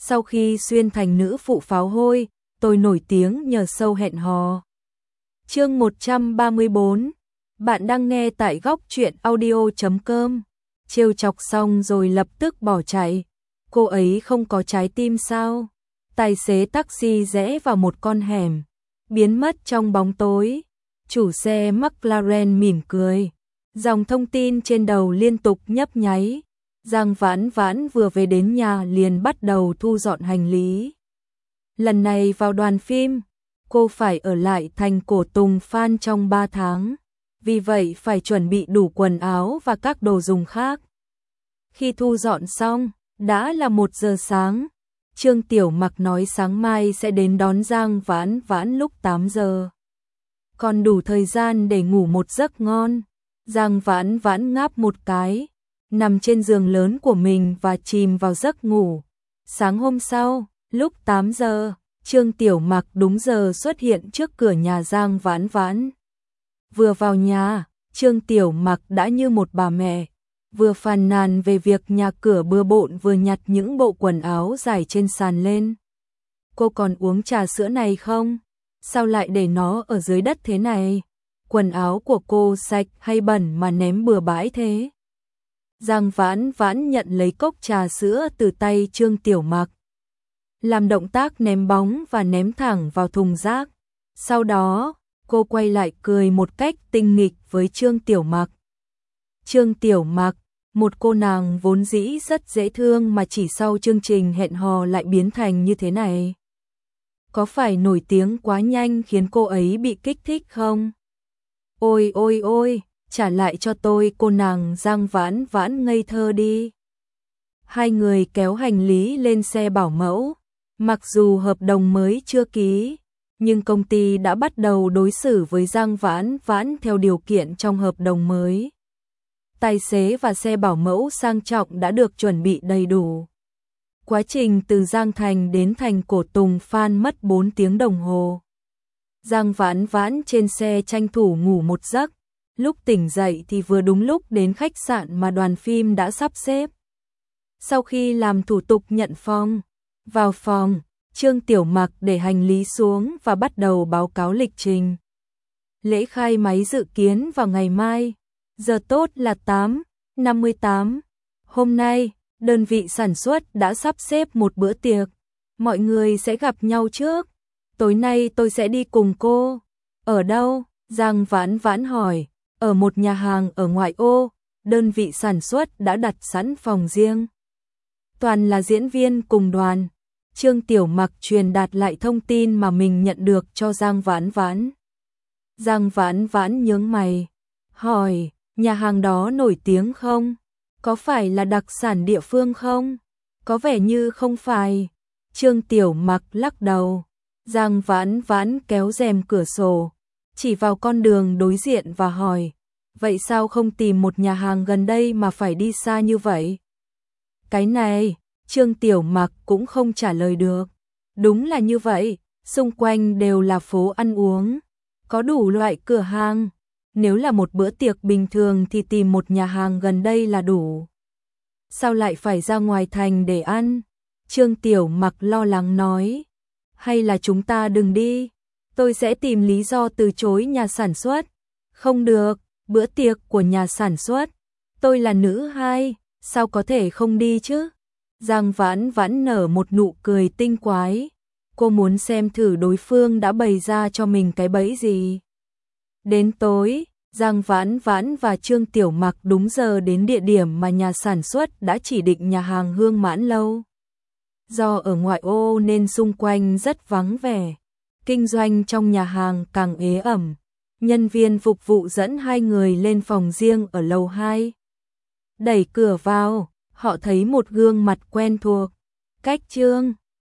Sau khi xuyên thành nữ phụ pháo hôi, tôi nổi tiếng nhờ show hẹn hò. Chương 134. Bạn đang nghe tại góc truyện audio.com. Trêu chọc xong rồi lập tức bỏ chạy. Cô ấy không có trái tim sao? Tài xế taxi rẽ vào một con hẻm, biến mất trong bóng tối. Chủ xe McLaren mỉm cười. Dòng thông tin trên đầu liên tục nhấp nháy. Giang Vãn Vãn vừa về đến nhà liền bắt đầu thu dọn hành lý. Lần này vào đoàn phim, cô phải ở lại thành Cổ Tùng Phan trong 3 tháng. Vì vậy phải chuẩn bị đủ quần áo và các đồ dùng khác. Khi thu dọn xong, đã là 1 giờ sáng. Trương Tiểu Mặc nói sáng mai sẽ đến đón Giang Vãn Vãn lúc 8 giờ. Còn đủ thời gian để ngủ một giấc ngon. Giang Vãn Vãn ngáp một cái, nằm trên giường lớn của mình và chìm vào giấc ngủ. Sáng hôm sau, lúc 8 giờ, Trương Tiểu Mặc đúng giờ xuất hiện trước cửa nhà Giang Vãn Vãn. Vừa vào nhà, Trương Tiểu Mặc đã như một bà mẹ, vừa phàn nàn về việc nhà cửa bừa bộn vừa nhặt những bộ quần áo dài trên sàn lên. Cô còn uống trà sữa này không? Sao lại để nó ở dưới đất thế này? Quần áo của cô sạch hay bẩn mà ném bừa bãi thế? Giang Vãn Vãn nhận lấy cốc trà sữa từ tay Trương Tiểu Mặc, làm động tác ném bóng và ném thẳng vào thùng rác. Sau đó, cô quay lại cười một cách tinh nghịch với Trương Tiểu Mặc. Trương Tiểu Mặc, một cô nàng vốn dĩ rất dễ thương mà chỉ sau chương trình hẹn hò lại biến thành như thế này. Có phải nổi tiếng quá nhanh khiến cô ấy bị kích thích không? Ôi ôi ôi, trả lại cho tôi cô nàng Giang Vãn Vãn ngây thơ đi. Hai người kéo hành lý lên xe bảo mẫu. Mặc dù hợp đồng mới chưa ký, nhưng công ty đã bắt đầu đối xử với Giang Vãn Vãn theo điều kiện trong hợp đồng mới. Tài xế và xe bảo mẫu sang trọng đã được chuẩn bị đầy đủ. Quá trình từ Giang Thành đến thành Cổ Tùng Phan mất 4 tiếng đồng hồ. Giang Vãn Vãn trên xe tranh thủ ngủ một giấc, lúc tỉnh dậy thì vừa đúng lúc đến khách sạn mà đoàn phim đã sắp xếp. Sau khi làm thủ tục nhận phòng, vào phòng, Trương Tiểu Mặc để hành lý xuống và bắt đầu báo cáo lịch trình. Lễ khai máy dự kiến vào ngày mai, giờ tốt là 8:58. Hôm nay, đơn vị sản xuất đã sắp xếp một bữa tiệc, mọi người sẽ gặp nhau trước. Tối nay tôi sẽ đi cùng cô. Ở đâu? Giang Vãn Vãn hỏi. Ở một nhà hàng ở ngoại ô, đơn vị sản xuất đã đặt sẵn phòng riêng. Toàn là diễn viên cùng đoàn. Trương Tiểu Mặc truyền đạt lại thông tin mà mình nhận được cho Giang Vãn Vãn. Giang Vãn Vãn nhướng mày, hỏi, nhà hàng đó nổi tiếng không? Có phải là đặc sản địa phương không? Có vẻ như không phải. Trương Tiểu Mặc lắc đầu. Giang Vãn Vãn kéo rèm cửa sổ, chỉ vào con đường đối diện và hỏi, vậy sao không tìm một nhà hàng gần đây mà phải đi xa như vậy? Cái này, Trương Tiểu Mặc cũng không trả lời được. Đúng là như vậy, xung quanh đều là phố ăn uống, có đủ loại cửa hàng. Nếu là một bữa tiệc bình thường thì tìm một nhà hàng gần đây là đủ. Sao lại phải ra ngoài thành để ăn? Trương Tiểu Mặc lo lắng nói. Hay là chúng ta đừng đi, tôi sẽ tìm lý do từ chối nhà sản xuất. Không được, bữa tiệc của nhà sản xuất. Tôi là nữ hai, sao có thể không đi chứ? Giang Vãn Vãn nở một nụ cười tinh quái. Cô muốn xem thử đối phương đã bày ra cho mình cái bẫy gì. Đến tối, Giang Vãn Vãn và Trương Tiểu Mặc đúng giờ đến địa điểm mà nhà sản xuất đã chỉ định, nhà hàng Hương Mãn Lâu. Do ở ngoại ô nên xung quanh rất vắng vẻ, kinh doanh trong nhà hàng càng ế ẩm. Nhân viên phục vụ dẫn hai người lên phòng riêng ở lầu 2. Đẩy cửa vào, họ thấy một gương mặt quen thuộc. Cách Trương